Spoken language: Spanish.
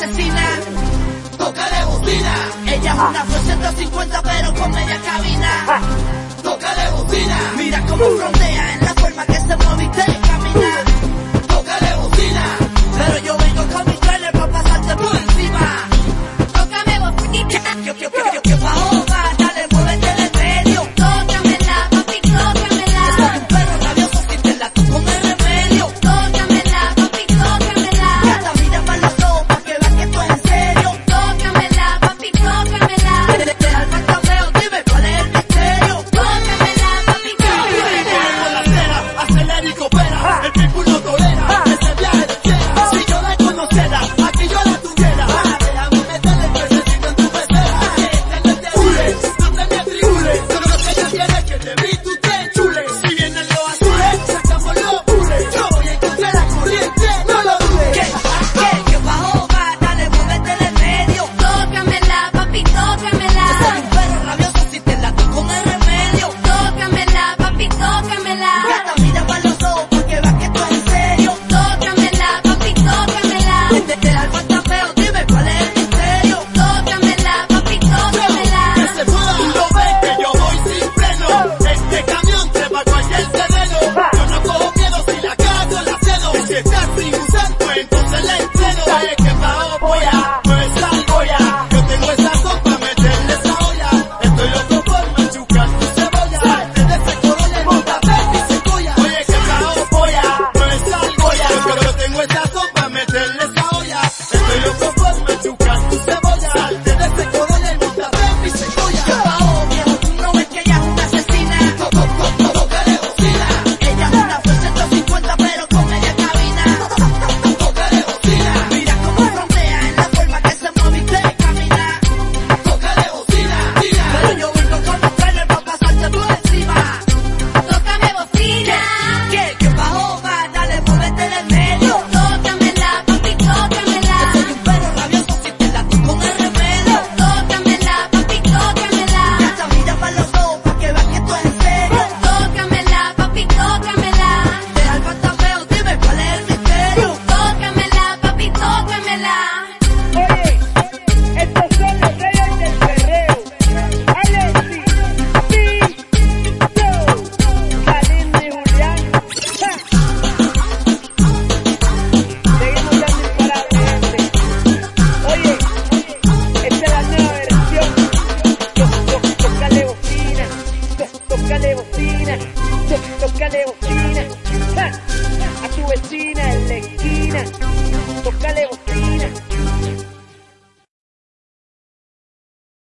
asesina. Tócale bocina. Ella es una Ford 150 pero con media cabina. Tócale bocina. Mira cómo frontea en la forma que se mueve y te camina. Tócale bocina. Pero yo vengo con mi trailer para pasarte por encima. Tócame bocina. Que Paola, dale, muévete del medio. Tócamela, papi, tócamela. Soy un perro rabioso si te la toco de remedio. Tócamela, papi, tócamela. Gata, mira para los ojos pa' que veas que esto es en serio. Tócamela, papi, tócamela. Te alma está feo, dime cuál es el misterio. Tócamela, papi, tócamela. Acelera y coopera. El people no tolera ese viaje de fiera. Si yo la conociera, aquí yo la tuviera. Déjame meterle el pececito en tu pecera. Que no te hule, no te me atribule. Todo lo que ella tiene que te vi, tú te enchule. Si vienen los azules, sacamos los bules. Yo voy en contra de la corriente, no lo dudes. Que Paola, dale, muévete del medio. Tócamela, papi, tócamela. Soy un perro rabioso si te la toco de remedio. Tócamela, papi, tócamela. Gata, mira para los ojos pa' que veas que esto es en serio. Tócamela, papi, tócamela. Te alma está feo, dime cuál es el misterio. Tócamela, papi, tócamela. Que se mueva, tú lo ves que yo voy sin freno. Este camión trepa cualquier terreno. Yo no cojo miedo si la cago la cedo. Si estás sin usar, pues entonces la entreno. Es que pa' voy a